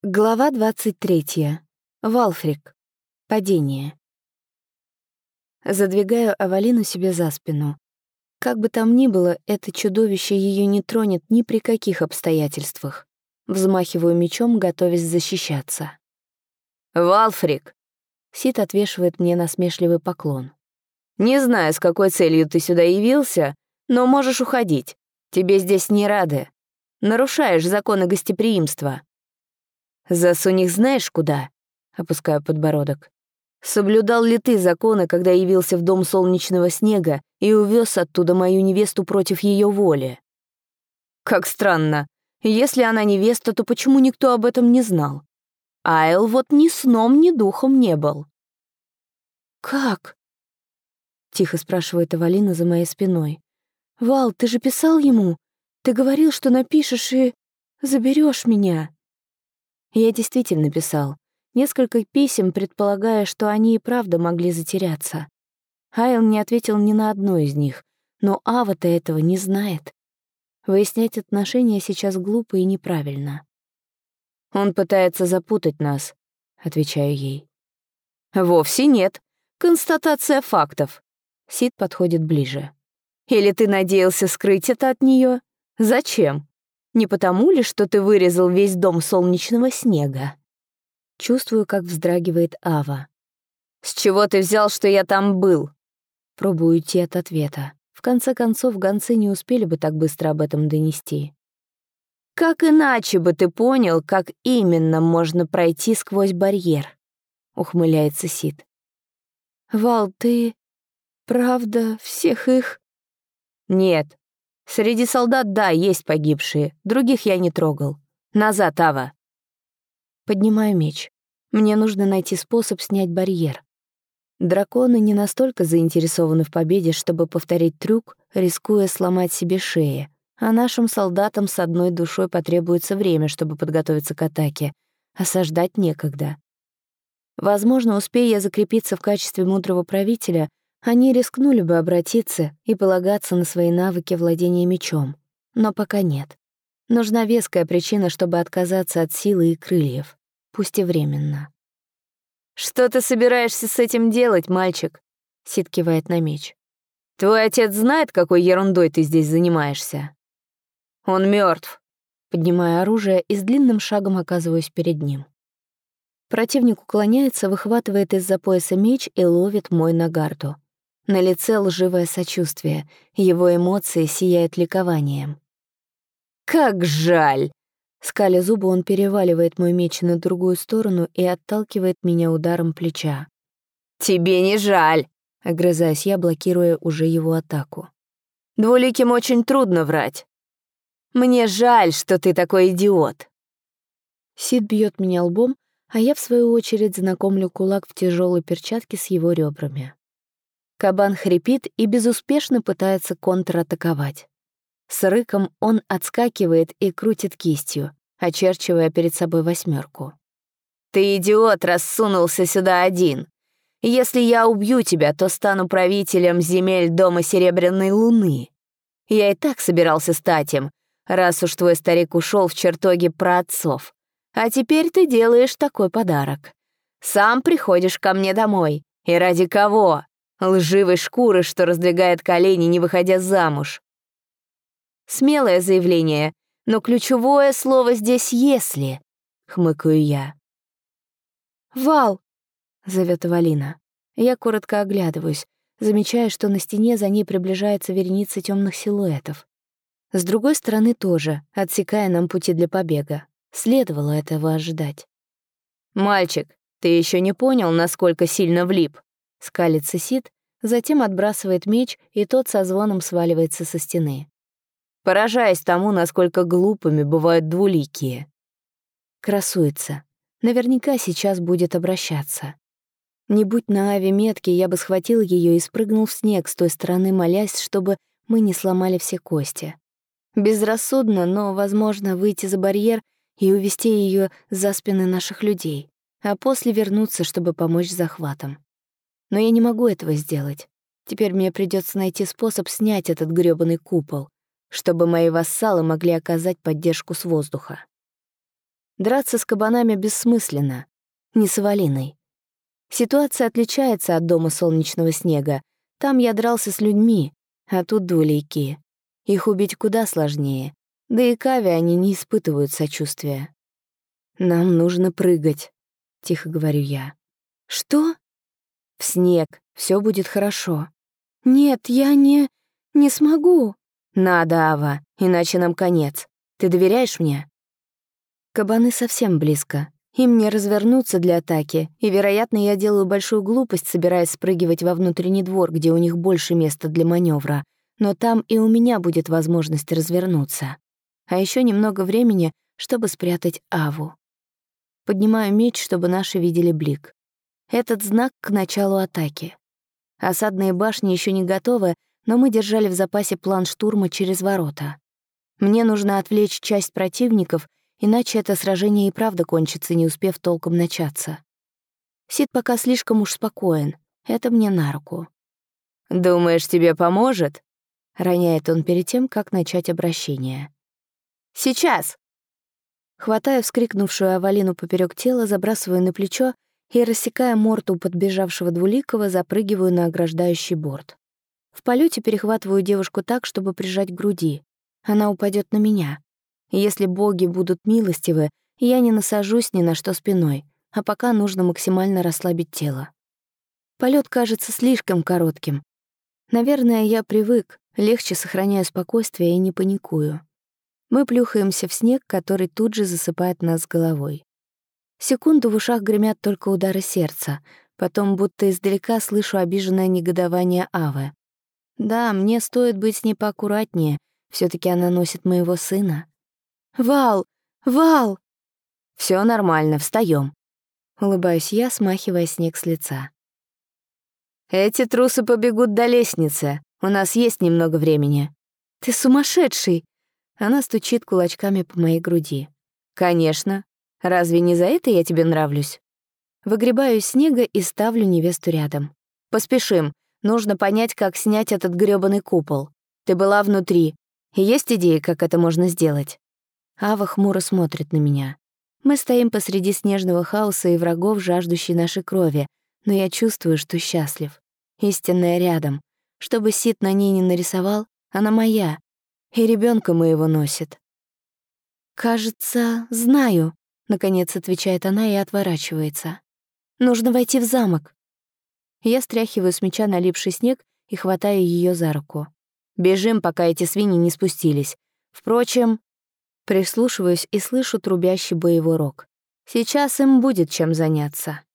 Глава 23. Валфрик. Падение. Задвигаю Авалину себе за спину. Как бы там ни было, это чудовище ее не тронет ни при каких обстоятельствах. Взмахиваю мечом, готовясь защищаться. «Валфрик!» Сид отвешивает мне насмешливый поклон. «Не знаю, с какой целью ты сюда явился, но можешь уходить. Тебе здесь не рады. Нарушаешь законы гостеприимства». «Засунь их знаешь куда?» — опускаю подбородок. «Соблюдал ли ты законы, когда явился в дом солнечного снега и увез оттуда мою невесту против ее воли?» «Как странно. Если она невеста, то почему никто об этом не знал? Айл вот ни сном, ни духом не был». «Как?» — тихо спрашивает Авалина за моей спиной. «Вал, ты же писал ему? Ты говорил, что напишешь и заберешь меня». Я действительно писал. Несколько писем, предполагая, что они и правда могли затеряться. Айл не ответил ни на одно из них, но Ава-то этого не знает. Выяснять отношения сейчас глупо и неправильно. «Он пытается запутать нас», — отвечаю ей. «Вовсе нет. Констатация фактов». Сид подходит ближе. «Или ты надеялся скрыть это от нее? Зачем? Не потому ли, что ты вырезал весь дом солнечного снега?» Чувствую, как вздрагивает Ава. «С чего ты взял, что я там был?» Пробую уйти от ответа. В конце концов, гонцы не успели бы так быстро об этом донести. «Как иначе бы ты понял, как именно можно пройти сквозь барьер?» — ухмыляется Сид. «Вал, ты правда всех их...» «Нет. Среди солдат, да, есть погибшие. Других я не трогал. Назад, Ава!» Поднимаю меч. Мне нужно найти способ снять барьер. Драконы не настолько заинтересованы в победе, чтобы повторить трюк, рискуя сломать себе шеи. А нашим солдатам с одной душой потребуется время, чтобы подготовиться к атаке. Осаждать некогда. Возможно, успея я закрепиться в качестве мудрого правителя, они рискнули бы обратиться и полагаться на свои навыки владения мечом. Но пока нет. Нужна веская причина, чтобы отказаться от силы и крыльев, пусть и временно. «Что ты собираешься с этим делать, мальчик?» — Сид кивает на меч. «Твой отец знает, какой ерундой ты здесь занимаешься?» «Он мертв. Поднимаю оружие и с длинным шагом оказываюсь перед ним. Противник уклоняется, выхватывает из-за пояса меч и ловит мой нагарду. На лице лживое сочувствие, его эмоции сияют ликованием. «Как жаль!» Скаля зубы, он переваливает мой меч на другую сторону и отталкивает меня ударом плеча. «Тебе не жаль!» — огрызаюсь я, блокируя уже его атаку. «Двуликим очень трудно врать. Мне жаль, что ты такой идиот!» Сид бьет меня лбом, а я, в свою очередь, знакомлю кулак в тяжелой перчатке с его ребрами. Кабан хрипит и безуспешно пытается контратаковать. С рыком он отскакивает и крутит кистью, очерчивая перед собой 8. «Ты, идиот, рассунулся сюда один. Если я убью тебя, то стану правителем земель Дома Серебряной Луны. Я и так собирался стать им, раз уж твой старик ушел в чертоги праотцов. А теперь ты делаешь такой подарок. Сам приходишь ко мне домой. И ради кого? Лживой шкуры, что раздвигает колени, не выходя замуж. Смелое заявление, но ключевое слово здесь «если», — хмыкаю я. «Вал!» — зовет Авалина. Я коротко оглядываюсь, замечая, что на стене за ней приближается вереница темных силуэтов. С другой стороны тоже, отсекая нам пути для побега. Следовало этого ожидать. «Мальчик, ты еще не понял, насколько сильно влип?» — скалится Сид, затем отбрасывает меч, и тот со звоном сваливается со стены. Поражаясь тому, насколько глупыми бывают двуликие. Красуется. Наверняка сейчас будет обращаться. Не будь на Аве метки, я бы схватил ее и спрыгнул в снег с той стороны, молясь, чтобы мы не сломали все кости. Безрассудно, но, возможно, выйти за барьер и увести ее за спины наших людей, а после вернуться, чтобы помочь с захватом. Но я не могу этого сделать. Теперь мне придется найти способ снять этот грёбаный купол, чтобы мои вассалы могли оказать поддержку с воздуха. Драться с кабанами бессмысленно. Не с Авалиной. Ситуация отличается от дома солнечного снега. Там я дрался с людьми, а тут двуликие. Их убить куда сложнее. Да и к Аве они не испытывают сочувствия. «Нам нужно прыгать», — тихо говорю я. «Что?» «В снег. Все будет хорошо». «Нет, я не смогу». «Надо, Ава, иначе нам конец. Ты доверяешь мне?» Кабаны совсем близко. Им не развернуться для атаки, и, вероятно, я делаю большую глупость, собираясь спрыгивать во внутренний двор, где у них больше места для маневра. Но там и у меня будет возможность развернуться. А еще немного времени, чтобы спрятать Аву. Поднимаю меч, чтобы наши видели блик. Этот знак к началу атаки. Осадные башни еще не готовы, но мы держали в запасе план штурма через ворота. Мне нужно отвлечь часть противников, иначе это сражение и правда кончится, не успев толком начаться. Сид пока слишком уж спокоен. Это мне на руку. «Думаешь, тебе поможет?» — роняет он перед тем, как начать обращение. «Сейчас!» Хватаю вскрикнувшую Авалину поперек тела, забрасываю на плечо и, рассекая морду подбежавшего двуликого, запрыгиваю на ограждающий борт. В полете перехватываю девушку так, чтобы прижать к груди. Она упадет на меня. Если боги будут милостивы, я не насажусь ни на что спиной, а пока нужно максимально расслабить тело. Полет кажется слишком коротким. Наверное, я привык, легче сохраняю спокойствие и не паникую. Мы плюхаемся в снег, который тут же засыпает нас с головой. Секунду в ушах гремят только удары сердца, потом будто издалека слышу обиженное негодование Авы. Да, мне стоит быть с ней поаккуратнее, все таки она носит моего сына. «Вал! Вал!» Все нормально, встаем. Улыбаюсь я, смахивая снег с лица. «Эти трусы побегут до лестницы. У нас есть немного времени». «Ты сумасшедший!» Она стучит кулачками по моей груди. «Конечно. Разве не за это я тебе нравлюсь?» Выгребаю из снега и ставлю невесту рядом. «Поспешим. Нужно понять, как снять этот грёбаный купол. Ты была внутри. Есть идеи, как это можно сделать?» Ава хмуро смотрит на меня. Мы стоим посреди снежного хаоса и врагов, жаждущей нашей крови, но я чувствую, что счастлив. Истинная рядом. Чтобы Сид на ней не нарисовал, она моя. И ребенка моего носит. «Кажется, знаю», — наконец отвечает она и отворачивается. «Нужно войти в замок». Я стряхиваю с меча налипший снег и хватаю ее за руку. «Бежим, пока эти свиньи не спустились. Впрочем...» Прислушиваюсь и слышу трубящий боевой рог. Сейчас им будет чем заняться.